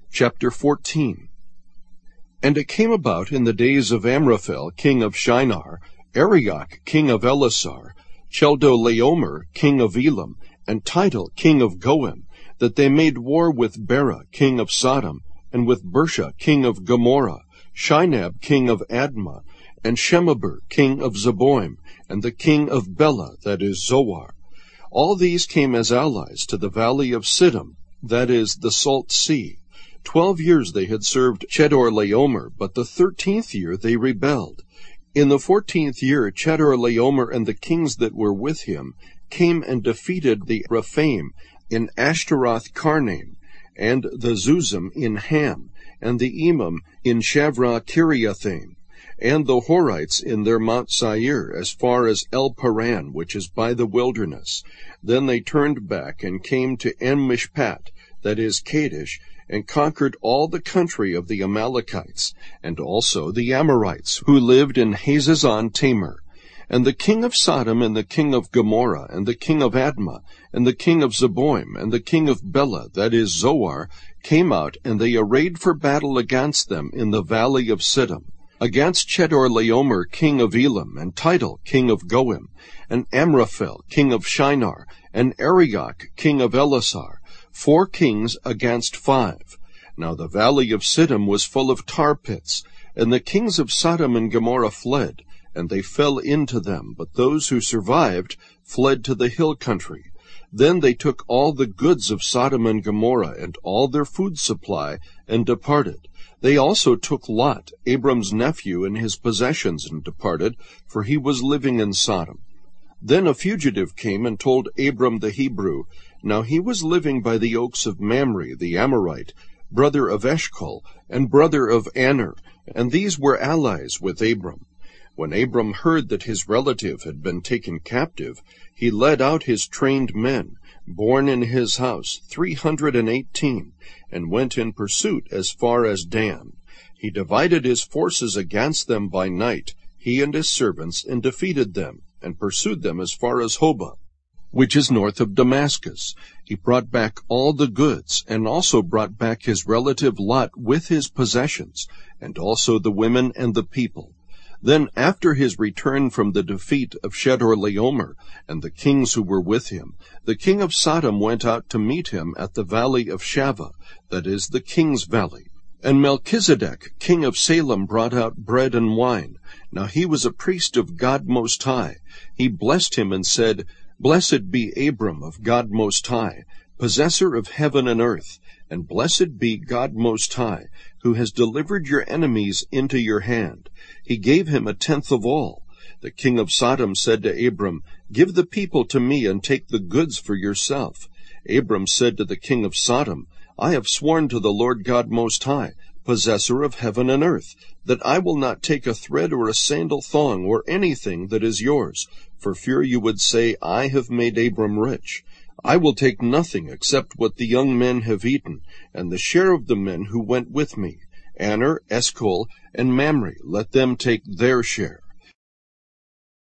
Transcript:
Chapter 14. And it came about in the days of Amraphel king of Shinar, Arioch king of Elasar, Chedorlaomer king of Elam, and Tidal king of Goim, that they made war with Bera king of Sodom, and with Bersha king of Gomorrah, Shinab king of Admah, and Shemeber king of Zeboim, and the king of Bela, that is Zoar. All these came as allies to the valley of Siddim, that is the Salt Sea. 12 years they had served Chedorlaomer, but the 13th year they rebelled. In the 14th year Chedorlaomer and the kings that were with him came and defeated the Rephaim in Ashtaroth Karnaim, and the Zuzim in Ham, and the Emim in Shavra Kiriathaim, and the Horites in their Mount Seir, as far as El Paran, which is by the wilderness. Then they turned back and came to En-Mishpat, that is Kadesh, and conquered all the country of the Amalekites, and also the Amorites, who lived in Hazazon Tamar. And the king of Sodom, and the king of Gomorrah, and the king of Admah, and the king of Zeboim, and the king of Bela, that is Zoar, came out, and they arrayed for battle against them in the valley of Siddim, against Chedorlaomer king of Elam, and Tidal king of Goim, and Amraphel king of Shinar, and Arioch king of Elasar, 4 kings against 5. Now the valley of Siddim was full of tar pits, and the kings of Sodom and Gomorrah fled, and they fell into them, but those who survived fled to the hill country. Then they took all the goods of Sodom and Gomorrah, and all their food supply, and departed. They also took Lot, Abram's nephew, and his possessions, and departed, for he was living in Sodom. Then a fugitive came and told Abram the Hebrew. Now he was living by the oaks of Mamre the Amorite, brother of Eshcol, and brother of Aner, and these were allies with Abram. When Abram heard that his relative had been taken captive, he led out his trained men, born in his house, 318, and went in pursuit as far as Dan. He divided his forces against them by night, he and his servants, and defeated them, and pursued them as far as Hobah, which is north of Damascus. He brought back all the goods, and also brought back his relative Lot with his possessions, and also the women and the people. Then after his return from the defeat of Chedorlaomer and the kings who were with him, the king of Sodom went out to meet him at the valley of Shaveh, that is the king's valley. And Melchizedek, king of Salem, brought out bread and wine. Now he was a priest of God Most High. He blessed him and said, Blessed be Abram of God Most High, possessor of heaven and earth, and blessed be God Most High, who has delivered your enemies into your hand. He gave him 1/10 of all. The king of Sodom said to Abram, Give the people to me, and take the goods for yourself. Abram said to the king of Sodom, I have sworn to the Lord God Most High, possessor of heaven and earth, that I will not take a thread or a sandal thong or anything that is yours, for fear you would say, I have made Abram rich. I will take nothing except what the young men have eaten, and the share of the men who went with me. Aner, Eshcol, and Mamre, let them take their share.